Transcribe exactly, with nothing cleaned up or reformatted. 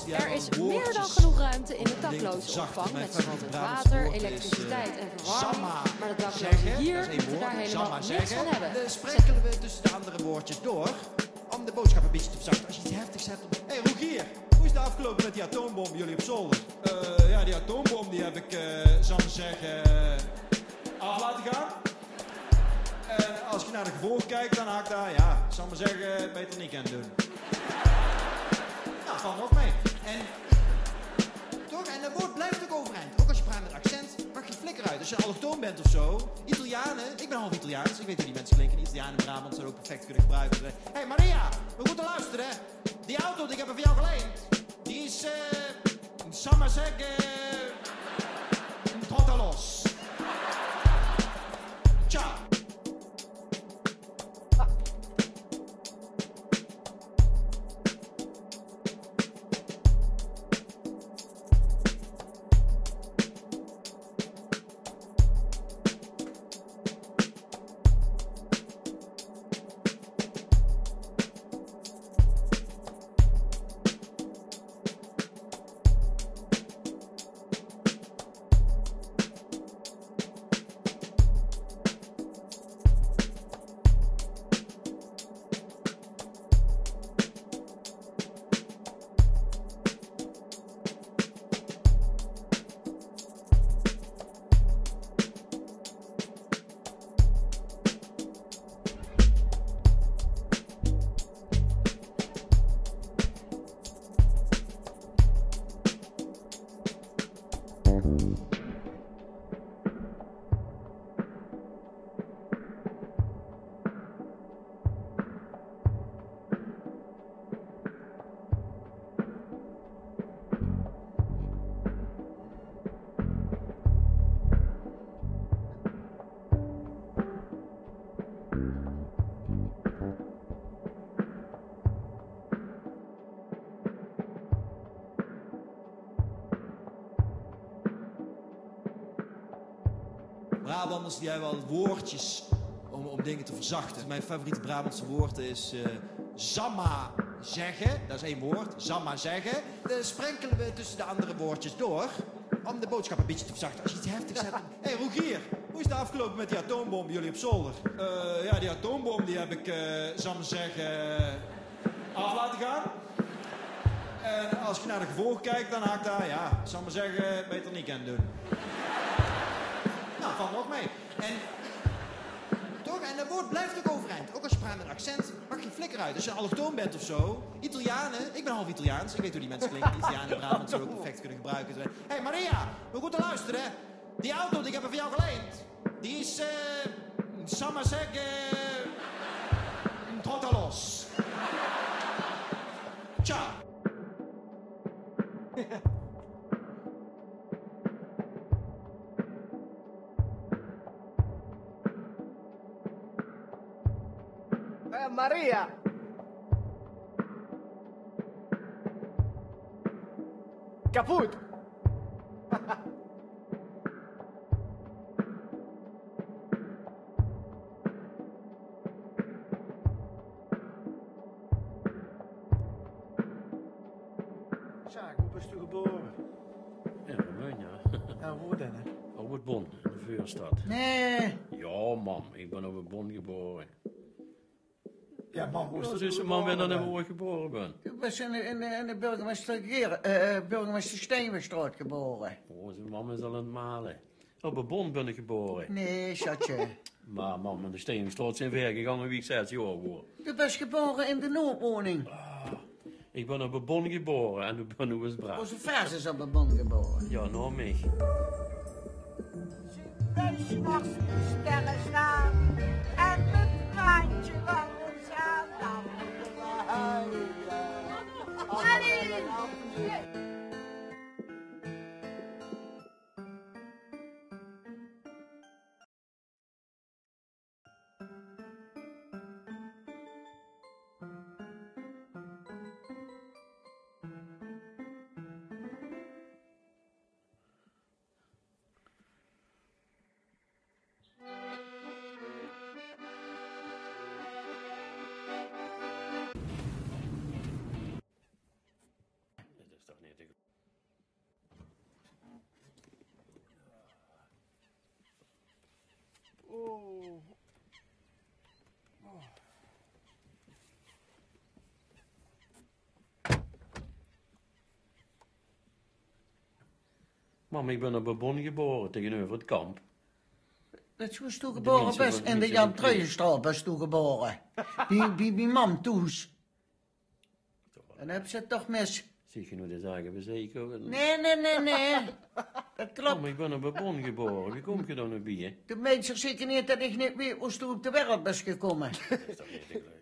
Er is meer dan genoeg ruimte in de dakloze opvang, met zowel het water, elektriciteit en verwarming. Maar de daklozen hier moeten daar helemaal niks van hebben. Dan sprenkelen we tussen de andere woordjes door, om de boodschap een beetje te verzachten. Als je iets heftigs hebt... Hé, hey, Rogier, hoe is het afgelopen met die atoombom bij jullie op zolder? Uh, ja, die atoombom die heb ik, uh, zal ik maar zeggen, uh, af laten gaan. En als je naar de gevolgen kijkt, dan haak ik daar, ja, zal ik maar zeggen, beter niet aan doen. Nou, valt nog mee. En toch, en dat woord blijft ook overeind. Ook als je praat met accent, mag je flikker uit. Als je een allochtoon bent of zo. Italianen, ik ben half Italiaans, ik weet hoe die mensen klinken. Italianen en Brabant zouden ook perfect kunnen gebruiken. Hé hey Maria, we moeten luisteren. Die auto die ik heb van jou geleend, die is, eh, uh, zal maar zeggen, uh, trottelos. Ciao. Brabanders die hebben wel woordjes om, om dingen te verzachten. Mijn favoriete Brabantse woord is uh, zamma zeggen. Dat is één woord, zamma zeggen. Dan sprenkelen we tussen de andere woordjes door, om de boodschap een beetje te verzachten. Als je iets heftigs hebt... Hé hey, Rogier, hoe is het afgelopen met die atoombom bij jullie op zolder? Uh, ja, die atoombom die heb ik, uh, zal maar zeggen, uh, af laten gaan. En als je naar de gevolgen kijkt, dan haak ik daar, ja, zal maar zeggen, beter niet aan doen. Nou, valt nog mee. En toch, en dat woord blijft ook overeind. Ook als je praat met accent, mag je flikker uit. Als je een allochtoon bent of zo. Italianen, ik ben half Italiaans, ik weet hoe die mensen klinken. Italianen en Brabant zouden ook perfect kunnen gebruiken. Hé hey Maria, we moeten luisteren. Die auto die ik heb van jou geleend, die is, eh, uh, zal maar zeggen, uh, trottelos. Ciao. Eh, Maria! Kaput! Sjaak, hoe bist u geboren? In Roemenië. Ja, hoe dan, hè? Op het Bon, in de Vuurstad. Nee! Ja, man, ik ben op het Bon geboren. Ja, man, hoe is Dus het is een man ben dan in waar ik geboren ben. Ik ben in de, in de, in de burgemeester, uh, burgemeester Steenwegstraat geboren. Oh, zijn man is al aan het malen. Op het Bon ben ik geboren. Nee, schatje. Maar man, met de Steenstraat zijn ver gegaan wie ik zes jaar word. Je bent geboren in de Noordwoning. Ah, ik ben op het Bon geboren en ik ben nu eens braaf. Onze vers is op de Bon geboren. Ja, nou mij. Wij s'nachts de sterren staan en het praatje van ons aan. Dan moeten we huilen. Allee! Mam, ik ben op Bebon geboren, tegenover het kamp. Dat was toen geboren best in de Jan Truijenstraat was toen geboren. Bij, bij, bij mam thuis. En heb ze het toch mis. Zie je nu de zaken bezeken? Nee, nee, nee, nee. Dat klopt. Mam, ik ben op Bebon geboren, wie kom je dan nu bij? De mensen zeker niet dat ik niet weet hoe je op de wereld bent gekomen. Dat is toch niet te geloven.